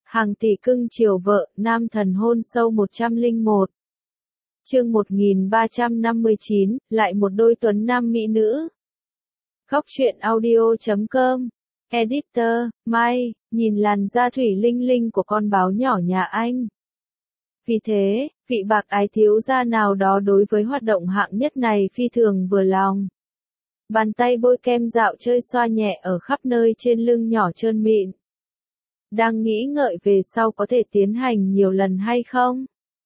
Hàng tỷ cưng chiều vợ, nam thần hôn sâu 101. Chương 1359, lại một đôi tuấn nam mỹ nữ. Góc truyện audio.com. Editor, Mai, nhìn làn da thủy linh linh của con báo nhỏ nhà anh. Vì thế, vị bạc ái thiếu gia nào đó đối với hoạt động hạng nhất này phi thường vừa lòng. Bàn tay bôi kem dạo chơi xoa nhẹ ở khắp nơi trên lưng nhỏ trơn mịn. Đang nghĩ ngợi về sau có thể tiến hành nhiều lần hay không?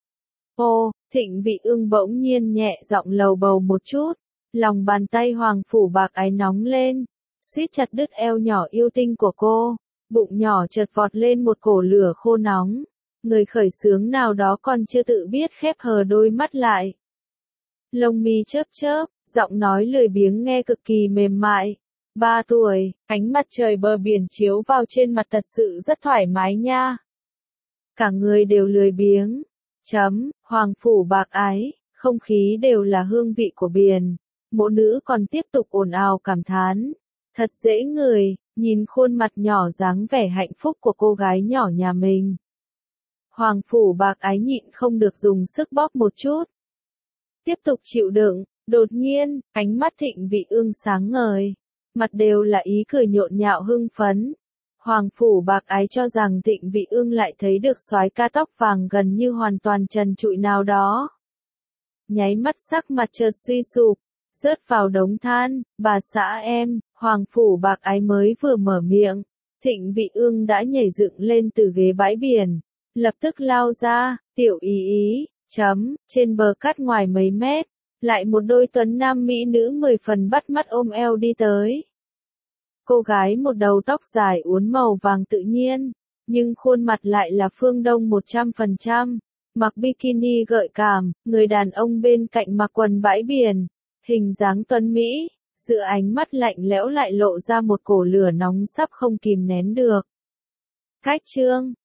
Ô, Thịnh Vị Ương bỗng nhiên nhẹ giọng lầu bầu một chút. Lòng bàn tay hoàng phủ bạc ái nóng lên, suýt chặt đứt eo nhỏ yêu tinh của cô. Bụng nhỏ chợt vọt lên một cổ lửa khô nóng. Người khởi xướng nào đó còn chưa tự biết khép hờ đôi mắt lại. Lông mi chớp chớp, giọng nói lười biếng nghe cực kỳ mềm mại. 3 tuổi, ánh mặt trời bờ biển chiếu vào trên mặt thật sự rất thoải mái nha. Cả người đều lười biếng. Hoàng phủ bạc ái, không khí đều là hương vị của biển. Mộ nữ còn tiếp tục ồn ào cảm thán. Thật dễ người, nhìn khuôn mặt nhỏ dáng vẻ hạnh phúc của cô gái nhỏ nhà mình. Hoàng phủ bạc ái nhịn không được dùng sức bóp một chút. Tiếp tục chịu đựng, đột nhiên, ánh mắt Thịnh Vị Ương sáng ngời. Mặt đều là ý cười nhộn nhạo hưng phấn. Hoàng phủ bạc ái cho rằng Thịnh Vị Ương lại thấy được soái ca tóc vàng gần như hoàn toàn trần trụi nào đó. Nháy mắt sắc mặt chợt suy sụp, rớt vào đống than. Bà xã em, Hoàng phủ bạc ái mới vừa mở miệng, Thịnh Vị Ương đã nhảy dựng lên từ ghế bãi biển, lập tức lao ra. Tiểu ý, trên bờ cát ngoài mấy mét, lại một đôi tuấn nam mỹ nữ 10 phần bắt mắt ôm eo đi tới. Cô gái một đầu tóc dài uốn màu vàng tự nhiên, nhưng khuôn mặt lại là phương Đông 100%, mặc bikini gợi cảm, người đàn ông bên cạnh mặc quần bãi biển, hình dáng tuấn mỹ, giữa ánh mắt lạnh lẽo lại lộ ra một cổ lửa nóng sắp không kìm nén được. Cách chương